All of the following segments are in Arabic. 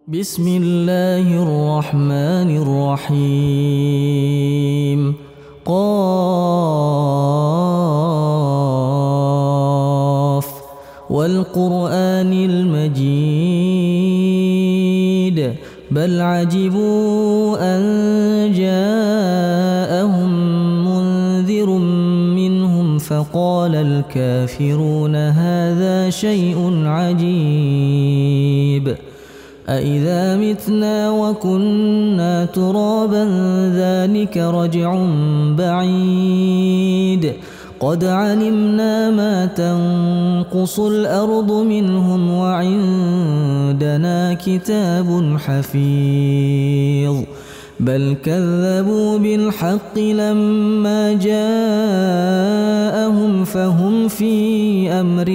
بسم الله الرحمن الرحيم. قاف والقرآن المجيد بل عجبوا أن جاءهم منذر منهم فقال الكافرون هذا شيء عجيب أإذا متنا وكنا ترابا ذلك رجع بعيد قد علمنا ما تنقص الأرض منهم وعندنا كتاب حفيظ بل كذبوا بالحق لما جاءهم فهم في أمر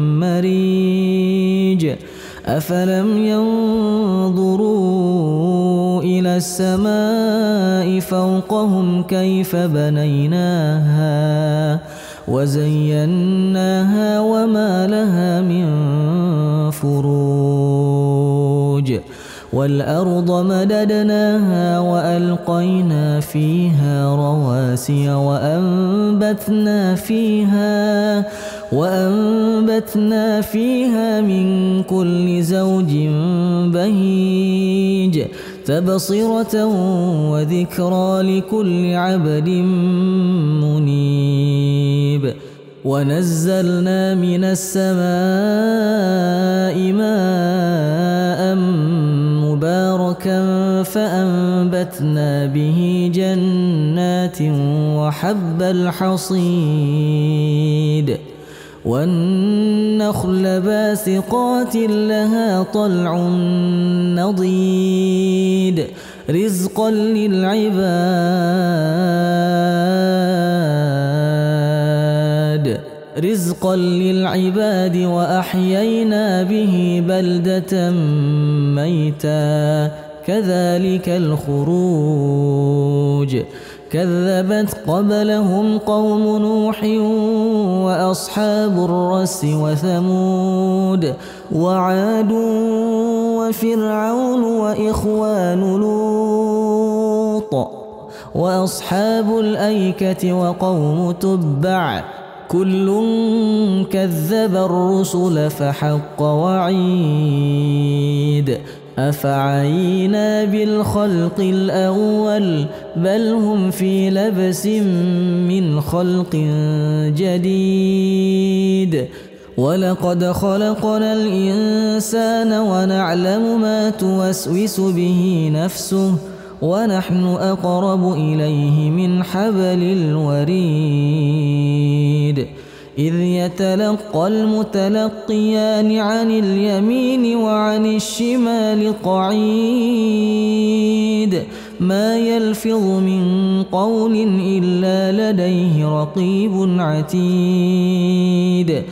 مريج أفلم ينظروا إلى السماء فوقهم كيف بنيناها وزيناها وما لها من فروج والأرض مددناها وألقينا فيها رواسي وأنبتنا فيها من كل زوج بهيج تبصرة وذكرى لكل عبد منيب ونزلنا من السماء ماء مباركا فأنبتنا به جنات وحب الحصيد والنخل باسقات لها طلع نضيد رزقا للعباد وأحيينا به بلدة ميتا كذلك الخروج كذبت قبلهم قوم نوح وأصحاب الرس وثمود وعاد وفرعون وإخوان لوط وأصحاب الأيكة وقوم تبع كل كذب الرسل فحق وعيد أفعينا بالخلق الأول بل هم في لبس من خلق جديد ولقد خلقنا الإنسان ونعلم ما توسوس به نفسه ونحن أقرب إليه من حبل الوريد إذ يتلقى المتلقيان عن اليمين وعن الشمال قعيد ما يلفظ من قول إلا لديه رقيب عتيد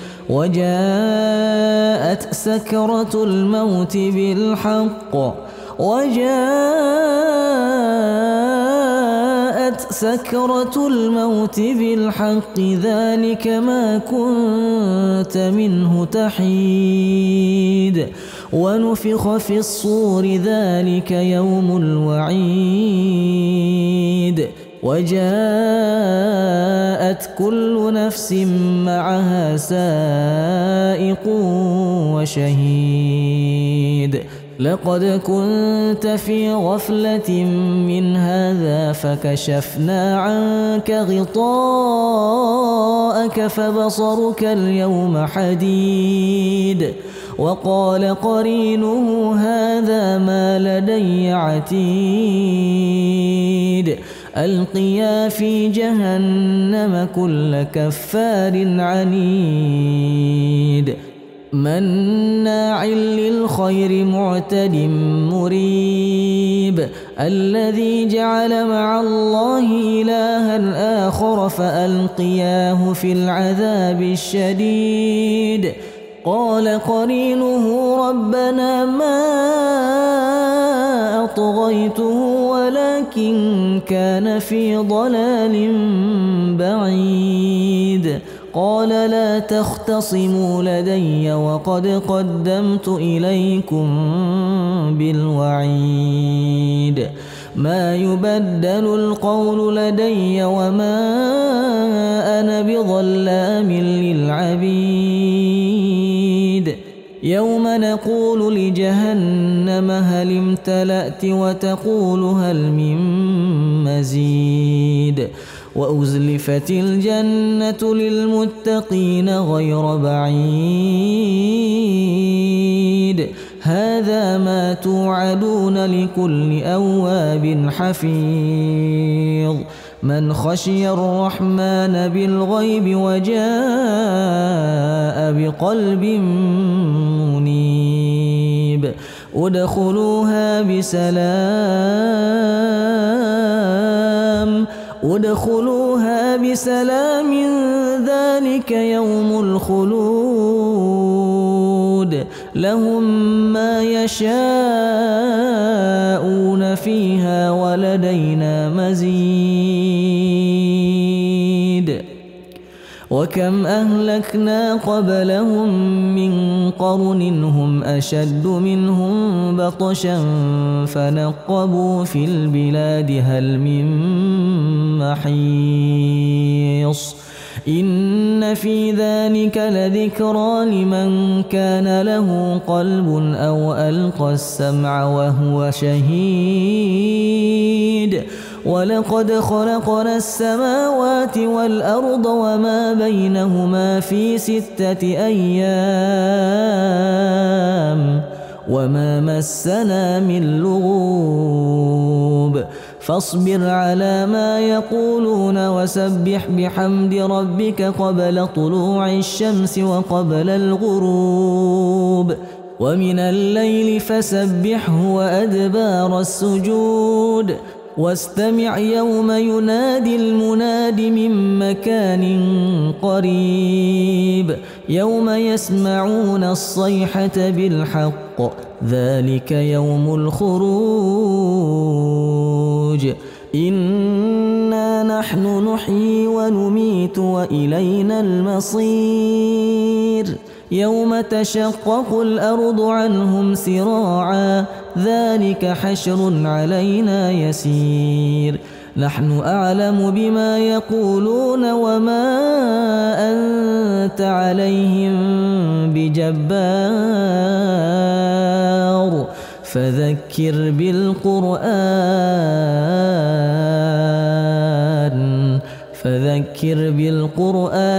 وجاءت سكرة الموت بالحق ذلك ما كنت منه تحيد ونفخ في الصور ذلك يوم الوعيد وجاءت كل نفس معها سائق وشهيد لقد كنت في غفلة من هذا فكشفنا عنك غطاءك فبصرك اليوم حديد وقال قرينه هذا ما لدي عتيد ألقيا في جهنم كل كفار عنيد مناع للخير معتد مريب الذي جعل مع الله إلها آخر فألقياه في العذاب الشديد قال قرينه ربنا ما أطغيته ولكن كان في ضلال بعيد قال لا تختصموا لدي وقد قدمت إليكم بالوعيد ما يبدل القول لدي وما أنا بظلام للعبيد يوم نقول لجهنم هل امتلأت وتقول هل من مزيد وأزلفت الجنة للمتقين غير بعيد هذا ما توعدون لكل أواب حفيظ من خشي الرحمن بالغيب وجاء بقلب منيب ادخلوها بسلام ذلك يوم الخلود لهم ما يشاءون فيها ولدينا مزيد وكم أهلكنا قبلهم من قرن هم أشد منهم بطشا فنقبوا في البلاد هل من محيص إن في ذلك لذكرى لمن كان له قلب أو ألقى السمع وهو شهيد ولقد خلقنا السماوات والأرض وما بينهما في 6 أيام وما مسنا من لغوب فاصبر على ما يقولون وسبح بحمد ربك قبل طلوع الشمس وقبل الغروب ومن الليل فسبحه وأدبار السجود واستمع يوم ينادي المناد من مكان قريب يوم يسمعون الصيحة بالحق ذلك يوم الخروج إنا نحن نحيي ونميت وإلينا المصير يوم تشقق الأرض عنهم سراعا ذلك حشر علينا يسير نحن أعلم بما يقولون وما أنت عليهم بجبار فذكر بالقرآن, من يخاف وعيد.